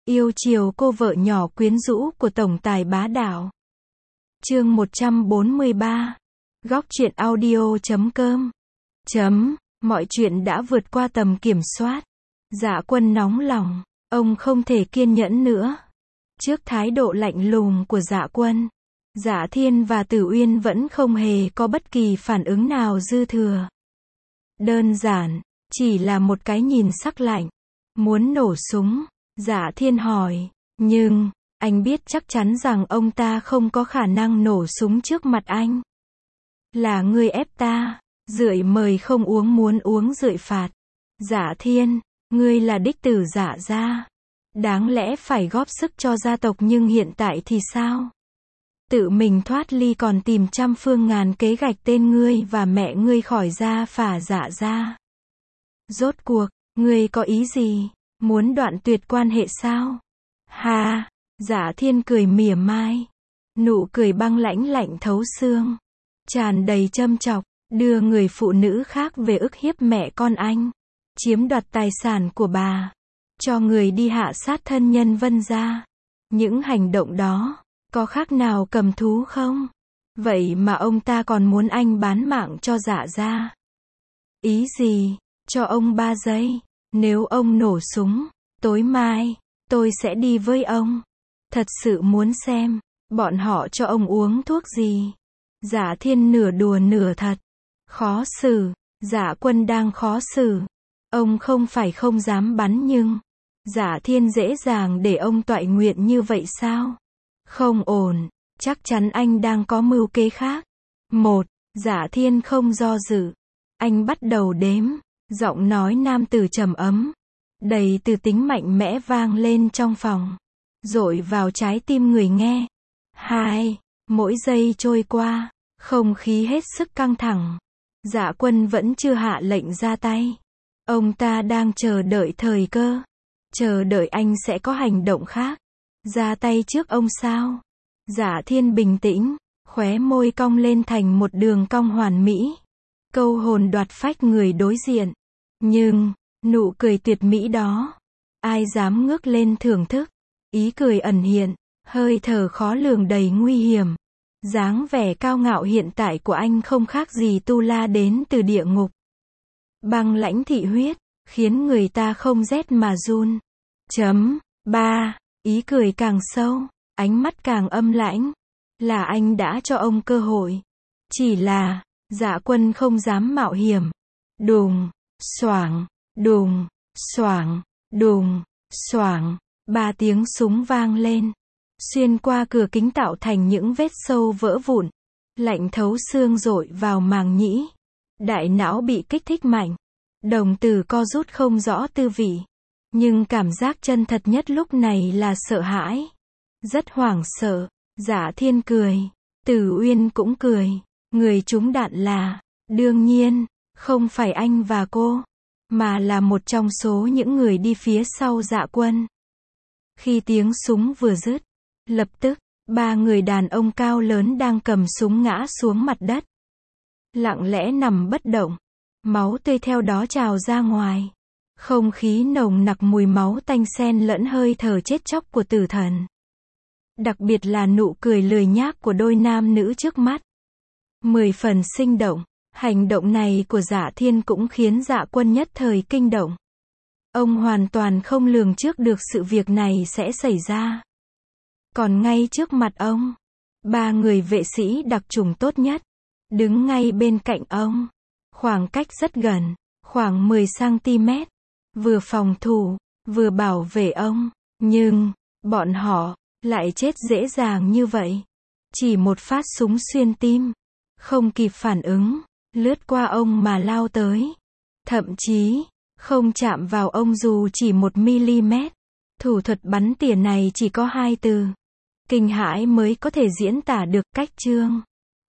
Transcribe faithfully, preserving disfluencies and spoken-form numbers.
Yêu chiều cô vợ nhỏ quyến rũ của tổng tài bá đạo. Chương một trăm bốn mươi ba. Góc truyện audio chấm com. Chấm, mọi chuyện đã vượt qua tầm kiểm soát. Dạ Quân nóng lòng, ông không thể kiên nhẫn nữa. Trước thái độ lạnh lùng của Dạ Quân, Dạ Thiên và Tử Uyên vẫn không hề có bất kỳ phản ứng nào dư thừa. Đơn giản, chỉ là một cái nhìn sắc lạnh. Muốn nổ súng? Dạ Thiên hỏi. Nhưng, anh biết chắc chắn rằng ông ta không có khả năng nổ súng trước mặt anh. Là ngươi ép ta, rượu mời không uống muốn uống rượu phạt. Dạ Thiên, ngươi là đích tử Dạ gia. Đáng lẽ phải góp sức cho gia tộc nhưng hiện tại thì sao? Tự mình thoát ly còn tìm trăm phương ngàn kế gạch tên ngươi và mẹ ngươi khỏi gia phả Dạ gia. Rốt cuộc, ngươi có ý gì? Muốn đoạn tuyệt quan hệ sao? Ha! Dạ Thiên cười mỉa mai. Nụ cười băng lãnh lạnh thấu xương. Tràn đầy châm chọc, đưa người phụ nữ khác về ức hiếp mẹ con anh. Chiếm đoạt tài sản của bà. Cho người đi hạ sát thân nhân Vân gia. Những hành động đó, có khác nào cầm thú không? Vậy mà ông ta còn muốn anh bán mạng cho Dạ gia. Ý gì? Cho ông ba giây. Nếu ông nổ súng, tối mai, tôi sẽ đi với ông. Thật sự muốn xem, bọn họ cho ông uống thuốc gì. Dạ Thiên nửa đùa nửa thật. Khó xử, Dạ Quân đang khó xử. Ông không phải không dám bắn nhưng, Dạ Thiên dễ dàng để ông toại nguyện như vậy sao? Không ổn, chắc chắn anh đang có mưu kế khác. Một, Dạ Thiên không do dự. Anh bắt đầu đếm. Giọng nói nam tử trầm ấm, đầy từ tính mạnh mẽ vang lên trong phòng, dội vào trái tim người nghe. Hai, mỗi giây trôi qua, không khí hết sức căng thẳng. Dạ Quân vẫn chưa hạ lệnh ra tay. Ông ta đang chờ đợi thời cơ, chờ đợi anh sẽ có hành động khác. Ra tay trước ông sao? Dạ Thiên bình tĩnh, khóe môi cong lên thành một đường cong hoàn mỹ. Câu hồn đoạt phách người đối diện. Nhưng, nụ cười tuyệt mỹ đó, ai dám ngước lên thưởng thức? Ý cười ẩn hiện, hơi thở khó lường đầy nguy hiểm. Dáng vẻ cao ngạo hiện tại của anh không khác gì tu la đến từ địa ngục. Băng lãnh thị huyết, khiến người ta không rét mà run. Chấm. Ba. Ý cười càng sâu, ánh mắt càng âm lãnh. Là anh đã cho ông cơ hội. Chỉ là, Dạ Quân không dám mạo hiểm. Đùng. Xoảng, đùng, xoảng, đùng, xoảng, ba tiếng súng vang lên. Xuyên qua cửa kính tạo thành những vết sâu vỡ vụn. Lạnh thấu xương dội vào màng nhĩ. Đại não bị kích thích mạnh. Đồng tử co rút không rõ tư vị. Nhưng cảm giác chân thật nhất lúc này là sợ hãi. Rất hoảng sợ. Dạ Thiên cười. Tử Uyên cũng cười. Người trúng đạn là, đương nhiên, không phải anh và cô, mà là một trong số những người đi phía sau Dạ Quân. Khi tiếng súng vừa dứt, lập tức, ba người đàn ông cao lớn đang cầm súng ngã xuống mặt đất. Lặng lẽ nằm bất động. Máu tươi theo đó trào ra ngoài. Không khí nồng nặc mùi máu tanh xen lẫn hơi thở chết chóc của tử thần. Đặc biệt là nụ cười lười nhác của đôi nam nữ trước mắt. Mười phần sinh động. Hành động này của Dạ Thiên cũng khiến Dạ Quân nhất thời kinh động. Ông hoàn toàn không lường trước được sự việc này sẽ xảy ra. Còn ngay trước mặt ông, ba người vệ sĩ đặc chủng tốt nhất, đứng ngay bên cạnh ông. Khoảng cách rất gần, khoảng mười xăng ti mét. Vừa phòng thủ, vừa bảo vệ ông. Nhưng, bọn họ, lại chết dễ dàng như vậy. Chỉ một phát súng xuyên tim. Không kịp phản ứng. Lướt qua ông mà lao tới. Thậm chí, không chạm vào ông dù chỉ một mi-li-mét. Thủ thuật bắn tỉa này chỉ có hai từ. Kinh hãi mới có thể diễn tả được. Cách chương.